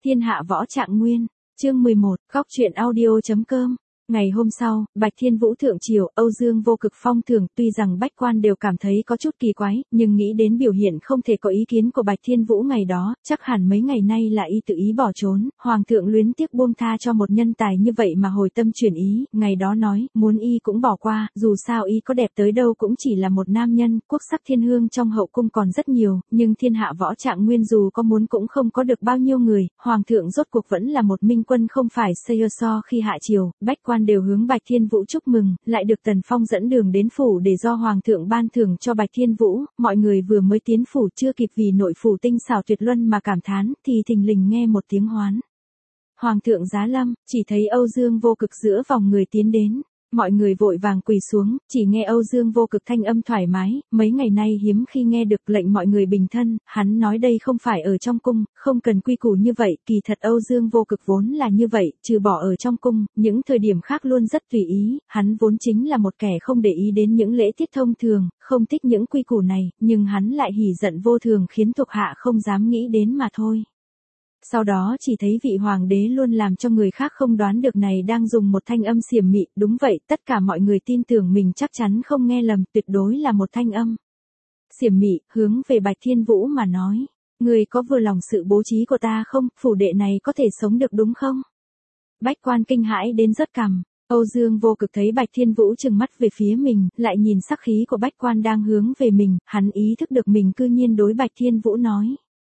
Thiên hạ võ trạng nguyên, chương 11, góc truyện audio.com. Ngày hôm sau, Bạch Thiên Vũ thượng triều, Âu Dương Vô Cực phong thưởng, tuy rằng bách quan đều cảm thấy có chút kỳ quái, nhưng nghĩ đến biểu hiện không thể có ý kiến của Bạch Thiên Vũ ngày đó, chắc hẳn mấy ngày nay là y tự ý bỏ trốn, hoàng thượng luyến tiếc buông tha cho một nhân tài như vậy mà hồi tâm chuyển ý, ngày đó nói, muốn y cũng bỏ qua, dù sao y có đẹp tới đâu cũng chỉ là một nam nhân, quốc sắc thiên hương trong hậu cung còn rất nhiều, nhưng thiên hạ võ trạng nguyên dù có muốn cũng không có được bao nhiêu người, hoàng thượng rốt cuộc vẫn là một minh quân không phải so khi hạ triều, bách quan đều hướng Bạch Thiên Vũ chúc mừng, lại được Tần Phong dẫn đường đến phủ để do hoàng thượng ban thưởng cho Bạch Thiên Vũ, mọi người vừa mới tiến phủ chưa kịp vì nội phủ tinh xảo tuyệt luân mà cảm thán, thì thình lình nghe một tiếng hoán. Hoàng thượng giá lâm, chỉ thấy Âu Dương Vô Cực giữa vòng người tiến đến. Mọi người vội vàng quỳ xuống, chỉ nghe Âu Dương Vô Cực thanh âm thoải mái, mấy ngày nay hiếm khi nghe được lệnh mọi người bình thân, hắn nói đây không phải ở trong cung, không cần quy củ như vậy, kỳ thật Âu Dương Vô Cực vốn là như vậy, trừ bỏ ở trong cung, những thời điểm khác luôn rất tùy ý, hắn vốn chính là một kẻ không để ý đến những lễ tiết thông thường, không thích những quy củ này, nhưng hắn lại hỉ giận vô thường khiến thuộc hạ không dám nghĩ đến mà thôi. Sau đó chỉ thấy vị hoàng đế luôn làm cho người khác không đoán được này đang dùng một thanh âm xiểm mị, đúng vậy, tất cả mọi người tin tưởng mình chắc chắn không nghe lầm, tuyệt đối là một thanh âm xiểm mị, hướng về Bạch Thiên Vũ mà nói, người có vừa lòng sự bố trí của ta không, phủ đệ này có thể sống được đúng không? Bách quan kinh hãi đến rớt cằm. Âu Dương Vô Cực thấy Bạch Thiên Vũ trừng mắt về phía mình, lại nhìn sắc khí của bách quan đang hướng về mình, hắn ý thức được mình cư nhiên đối Bạch Thiên Vũ nói.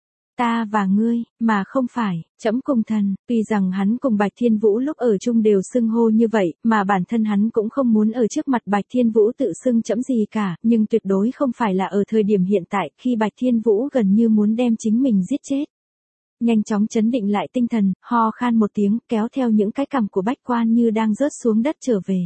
Ta và ngươi, mà không phải, trẫm cùng thần, tuy rằng hắn cùng Bạch Thiên Vũ lúc ở chung đều xưng hô như vậy, mà bản thân hắn cũng không muốn ở trước mặt Bạch Thiên Vũ tự xưng trẫm gì cả, nhưng tuyệt đối không phải là ở thời điểm hiện tại, khi Bạch Thiên Vũ gần như muốn đem chính mình giết chết. Nhanh chóng chấn định lại tinh thần, ho khan một tiếng, kéo theo những cái cằm của bách quan như đang rớt xuống đất trở về.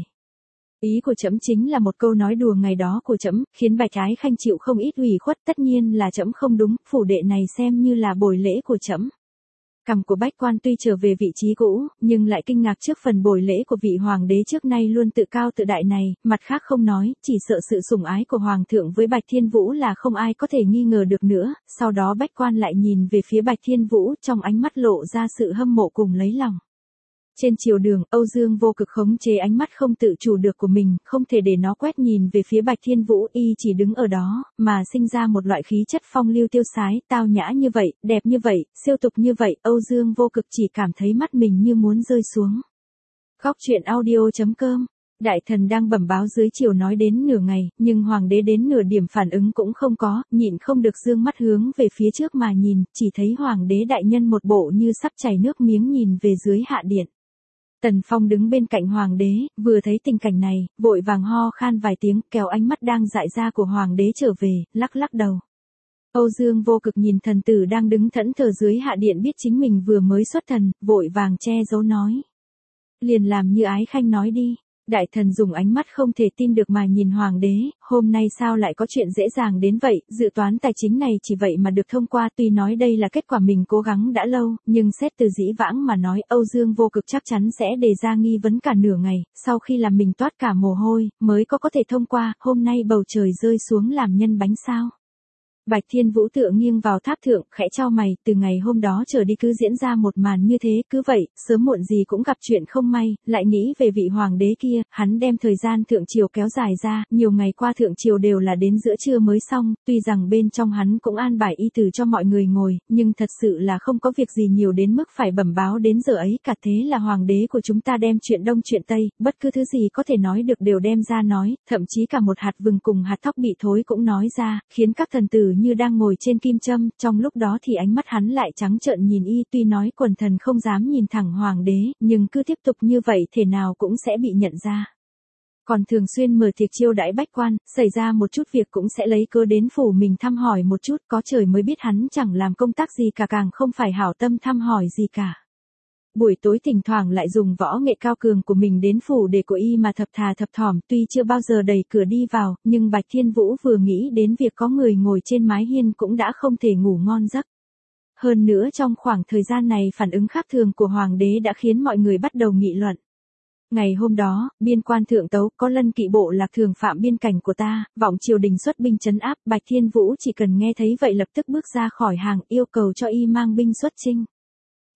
Ý của trẫm chính là một câu nói đùa ngày đó của trẫm, khiến Bạch Ái Khanh chịu không ít ủy khuất, tất nhiên là trẫm không đúng, phủ đệ này xem như là bồi lễ của trẫm. Cằm của bách quan tuy trở về vị trí cũ, nhưng lại kinh ngạc trước phần bồi lễ của vị hoàng đế trước nay luôn tự cao tự đại này, mặt khác không nói, chỉ sợ sự sủng ái của hoàng thượng với Bạch Thiên Vũ là không ai có thể nghi ngờ được nữa, sau đó bách quan lại nhìn về phía Bạch Thiên Vũ, trong ánh mắt lộ ra sự hâm mộ cùng lấy lòng. Trên triều đường, Âu Dương Vô Cực khống chế ánh mắt không tự chủ được của mình, không thể để nó quét nhìn về phía Bạch Thiên Vũ, y chỉ đứng ở đó, mà sinh ra một loại khí chất phong lưu tiêu sái, tao nhã như vậy, đẹp như vậy, siêu tục như vậy, Âu Dương Vô Cực chỉ cảm thấy mắt mình như muốn rơi xuống. Góc truyện audio.com. Đại thần đang bẩm báo dưới triều nói đến nửa ngày, nhưng hoàng đế đến nửa điểm phản ứng cũng không có, nhịn không được dương mắt hướng về phía trước mà nhìn, chỉ thấy hoàng đế đại nhân một bộ như sắp chảy nước miếng nhìn về dưới hạ điện. Tần Phong đứng bên cạnh hoàng đế, vừa thấy tình cảnh này, vội vàng ho khan vài tiếng, kéo ánh mắt đang dại ra của hoàng đế trở về, lắc lắc đầu. Âu Dương Vô Cực nhìn thần tử đang đứng thẫn thờ dưới hạ điện biết chính mình vừa mới xuất thần, vội vàng che giấu nói. Liền làm như Ái Khanh nói đi. Đại thần dùng ánh mắt không thể tin được mà nhìn hoàng đế, hôm nay sao lại có chuyện dễ dàng đến vậy, dự toán tài chính này chỉ vậy mà được thông qua, tuy nói đây là kết quả mình cố gắng đã lâu, nhưng xét từ dĩ vãng mà nói, Âu Dương Vô Cực chắc chắn sẽ đề ra nghi vấn cả nửa ngày, sau khi làm mình toát cả mồ hôi, mới có thể thông qua, hôm nay bầu trời rơi xuống làm nhân bánh sao. Bạch Thiên Vũ tựa nghiêng vào tháp thượng, khẽ chau mày, từ ngày hôm đó trở đi cứ diễn ra một màn như thế, cứ vậy, sớm muộn gì cũng gặp chuyện không may, lại nghĩ về vị hoàng đế kia, hắn đem thời gian thượng triều kéo dài ra, nhiều ngày qua thượng triều đều là đến giữa trưa mới xong, tuy rằng bên trong hắn cũng an bài y từ cho mọi người ngồi, nhưng thật sự là không có việc gì nhiều đến mức phải bẩm báo đến giờ ấy cả, thế là hoàng đế của chúng ta đem chuyện đông chuyện tây, bất cứ thứ gì có thể nói được đều đem ra nói, thậm chí cả một hạt vừng cùng hạt thóc bị thối cũng nói ra, khiến các thần tử như đang ngồi trên kim châm, trong lúc đó thì ánh mắt hắn lại trắng trợn nhìn y, tuy nói quần thần không dám nhìn thẳng hoàng đế, nhưng cứ tiếp tục như vậy thể nào cũng sẽ bị nhận ra. Còn thường xuyên mở tiệc chiêu đãi bách quan, xảy ra một chút việc cũng sẽ lấy cớ đến phủ mình thăm hỏi một chút, có trời mới biết hắn chẳng làm công tác gì cả, càng không phải hảo tâm thăm hỏi gì cả. Buổi tối thỉnh thoảng lại dùng võ nghệ cao cường của mình đến phủ để của y mà thập thà thập thỏm, tuy chưa bao giờ đẩy cửa đi vào, nhưng Bạch Thiên Vũ vừa nghĩ đến việc có người ngồi trên mái hiên cũng đã không thể ngủ ngon giấc. Hơn nữa trong khoảng thời gian này phản ứng khác thường của hoàng đế đã khiến mọi người bắt đầu nghị luận. Ngày hôm đó, biên quan thượng tấu, có Lân Kỵ bộ lạc thường phạm biên cảnh của ta, vọng triều đình xuất binh trấn áp, Bạch Thiên Vũ chỉ cần nghe thấy vậy lập tức bước ra khỏi hàng, yêu cầu cho y mang binh xuất chinh.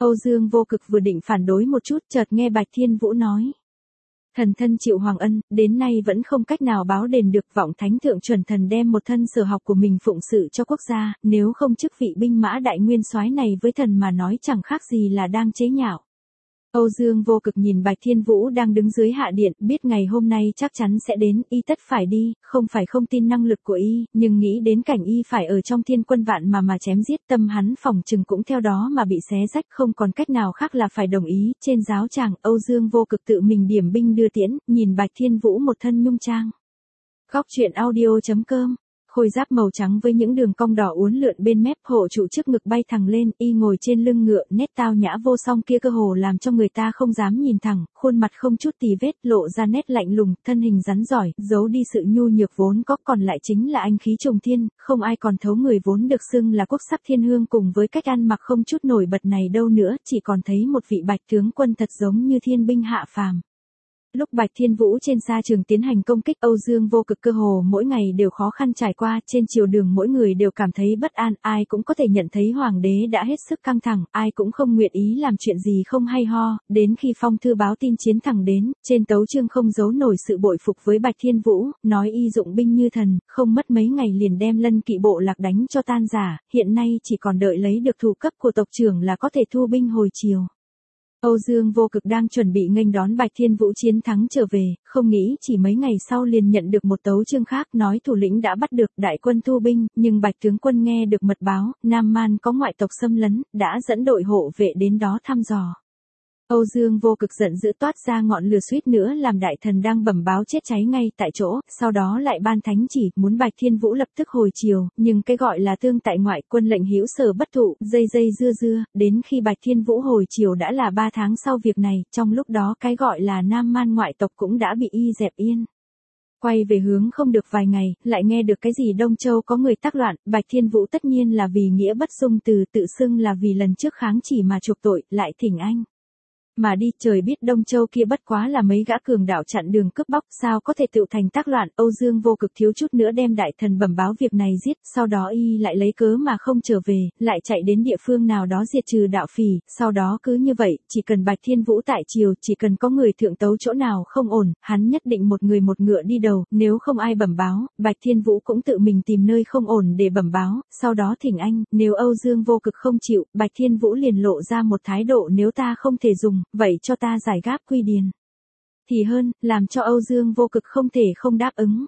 Âu Dương Vô Cực vừa định phản đối một chút, chợt nghe Bạch Thiên Vũ nói. Thần thân chịu hoàng ân, đến nay vẫn không cách nào báo đền được, vọng thánh thượng chuẩn thần đem một thân sở học của mình phụng sự cho quốc gia, nếu không chức vị binh mã đại nguyên soái này với thần mà nói chẳng khác gì là đang chế nhạo. Âu Dương Vô Cực nhìn Bạch Thiên Vũ đang đứng dưới hạ điện, biết ngày hôm nay chắc chắn sẽ đến, y tất phải đi, không phải không tin năng lực của y, nhưng nghĩ đến cảnh y phải ở trong thiên quân vạn mà chém giết, tâm hắn phỏng chừng cũng theo đó mà bị xé rách, không còn cách nào khác là phải đồng ý. Trên giáo tràng, Âu Dương Vô Cực tự mình điểm binh đưa tiễn, nhìn Bạch Thiên Vũ một thân nhung trang. Góc truyện audio.com. Khôi giáp màu trắng với những đường cong đỏ uốn lượn bên mép, hộ trụ trước ngực bay thẳng lên, y ngồi trên lưng ngựa, nét tao nhã vô song kia cơ hồ làm cho người ta không dám nhìn thẳng, khuôn mặt không chút tì vết, lộ ra nét lạnh lùng, thân hình rắn giỏi, giấu đi sự nhu nhược vốn có, còn lại chính là anh khí trùng thiên, không ai còn thấu người vốn được xưng là quốc sắc thiên hương, cùng với cách ăn mặc không chút nổi bật này đâu nữa, chỉ còn thấy một vị Bạch tướng quân thật giống như thiên binh hạ phàm. Lúc Bạch Thiên Vũ trên sa trường tiến hành công kích, Âu Dương Vô Cực cơ hồ mỗi ngày đều khó khăn trải qua, trên triều đường mỗi người đều cảm thấy bất an, ai cũng có thể nhận thấy hoàng đế đã hết sức căng thẳng, ai cũng không nguyện ý làm chuyện gì không hay ho, đến khi phong thư báo tin chiến thẳng đến, trên tấu chương không giấu nổi sự bội phục với Bạch Thiên Vũ, nói y dụng binh như thần, không mất mấy ngày liền đem Lân Kỵ bộ lạc đánh cho tan rã, hiện nay chỉ còn đợi lấy được thủ cấp của tộc trưởng là có thể thu binh hồi triều. Âu Dương Vô Cực đang chuẩn bị nghênh đón Bạch Thiên Vũ chiến thắng trở về, không nghĩ chỉ mấy ngày sau liền nhận được một tấu chương khác nói thủ lĩnh đã bắt được đại quân thu binh, nhưng Bạch tướng quân nghe được mật báo, Nam Man có ngoại tộc xâm lấn, đã dẫn đội hộ vệ đến đó thăm dò. Âu Dương Vô Cực giận dữ toát ra ngọn lửa, suýt nữa làm đại thần đang bẩm báo chết cháy ngay tại chỗ, sau đó lại ban thánh chỉ, muốn Bạch Thiên Vũ lập tức hồi triều, nhưng cái gọi là tương tại ngoại, quân lệnh hữu sở bất thụ, dây dưa, đến khi Bạch Thiên Vũ hồi triều đã là 3 tháng sau việc này, trong lúc đó cái gọi là Nam Man ngoại tộc cũng đã bị y dẹp yên. Quay về hướng không được vài ngày, lại nghe được cái gì Đông Châu có người tác loạn, Bạch Thiên Vũ tất nhiên là vì nghĩa bất dung từ, tự xưng là vì lần trước kháng chỉ mà chuộc tội, lại thỉnh anh mà đi, trời biết Đông Châu kia bất quá là mấy gã cường đạo chặn đường cướp bóc, sao có thể tự thành tác loạn. Âu Dương Vô Cực thiếu chút nữa đem đại thần bẩm báo việc này giết, sau đó y lại lấy cớ mà không trở về, lại chạy đến địa phương nào đó diệt trừ đạo phỉ, sau đó cứ như vậy, chỉ cần Bạch Thiên Vũ tại triều, chỉ cần có người thượng tấu chỗ nào không ổn, hắn nhất định một người một ngựa đi đầu, nếu không ai bẩm báo, Bạch Thiên Vũ cũng tự mình tìm nơi không ổn để bẩm báo, sau đó thỉnh anh, nếu Âu Dương Vô Cực không chịu, Bạch Thiên Vũ liền lộ ra một thái độ, nếu ta không thể dùng, vậy cho ta giải gáp quy điền thì hơn, làm cho Âu Dương Vô Cực không thể không đáp ứng.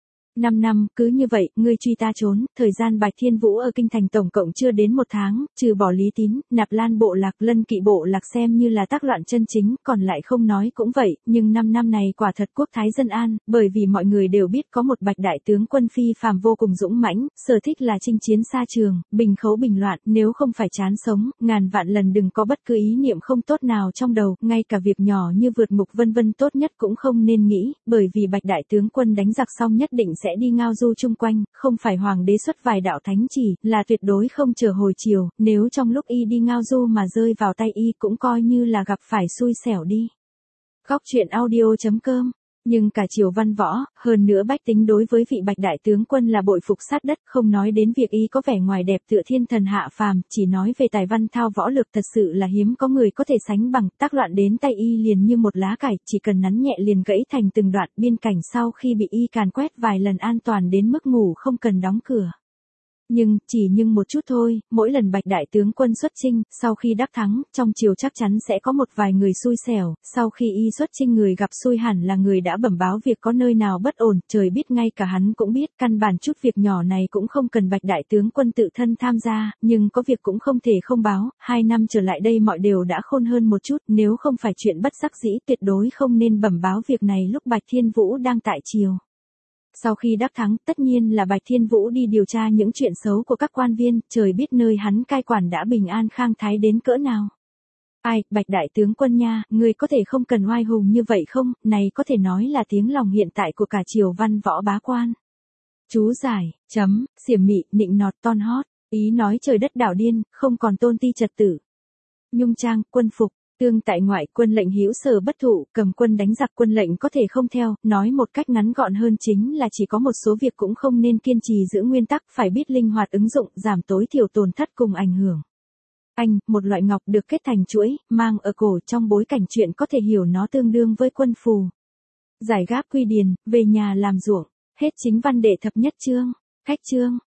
5 năm, cứ như vậy, ngươi truy ta trốn, thời gian Bạch Thiên Vũ ở kinh thành tổng cộng chưa đến 1 tháng, trừ bỏ Lý Tín, Nạp Lan bộ lạc, Lân Kỵ bộ lạc xem như là tác loạn chân chính, còn lại không nói cũng vậy, nhưng 5 năm này quả thật quốc thái dân an, bởi vì mọi người đều biết có một Bạch đại tướng quân phi phàm vô cùng dũng mãnh, sở thích là chinh chiến xa trường, bình khấu bình loạn, nếu không phải chán sống, ngàn vạn lần đừng có bất cứ ý niệm không tốt nào trong đầu, ngay cả việc nhỏ như vượt ngục vân vân tốt nhất cũng không nên nghĩ, bởi vì Bạch đại tướng quân đánh giặc xong nhất định sẽ đi ngao du chung quanh, không phải hoàng đế xuất vài đạo thánh chỉ, là tuyệt đối không chờ hồi chiều, nếu trong lúc y đi ngao du mà rơi vào tay y cũng coi như là gặp phải xui xẻo đi. Góc truyện audio.com. Nhưng cả triều văn võ, hơn nữa bách tính đối với vị Bạch đại tướng quân là bội phục sát đất, không nói đến việc y có vẻ ngoài đẹp tựa thiên thần hạ phàm, chỉ nói về tài văn thao võ lực thật sự là hiếm có người có thể sánh bằng, tác loạn đến tay y liền như một lá cải, chỉ cần nắn nhẹ liền gãy thành từng đoạn, biên cảnh sau khi bị y càn quét vài lần an toàn đến mức ngủ không cần đóng cửa. Nhưng một chút thôi, mỗi lần Bạch đại tướng quân xuất chinh, sau khi đắc thắng, trong triều chắc chắn sẽ có một vài người xui xẻo, sau khi y xuất chinh người gặp xui hẳn là người đã bẩm báo việc có nơi nào bất ổn, trời biết ngay cả hắn cũng biết, căn bản chút việc nhỏ này cũng không cần Bạch đại tướng quân tự thân tham gia, nhưng có việc cũng không thể không báo, 2 năm trở lại đây mọi đều đã khôn hơn một chút, nếu không phải chuyện bất đắc dĩ tuyệt đối không nên bẩm báo việc này lúc Bạch Thiên Vũ đang tại triều. Sau khi đắc thắng, tất nhiên là Bạch Thiên Vũ đi điều tra những chuyện xấu của các quan viên, trời biết nơi hắn cai quản đã bình an khang thái đến cỡ nào. Ai, Bạch đại tướng quân nha, người có thể không cần oai hùng như vậy không, này có thể nói là tiếng lòng hiện tại của cả triều văn võ bá quan. Chú giải, xiểm mị, nịnh nọt ton hót, ý nói trời đất đảo điên, không còn tôn ti trật tự. Nhung trang, quân phục. Tương tại ngoại, quân lệnh hữu sở bất thụ, cầm quân đánh giặc, quân lệnh có thể không theo, nói một cách ngắn gọn hơn chính là chỉ có một số việc cũng không nên kiên trì giữ nguyên tắc, phải biết linh hoạt ứng dụng, giảm tối thiểu tổn thất cùng ảnh hưởng. Anh, một loại ngọc được kết thành chuỗi, mang ở cổ trong bối cảnh chuyện có thể hiểu nó tương đương với quân phù. Giải gáp quy điền, về nhà làm ruộng. Hết chính văn đệ thập nhất chương. Khách chương.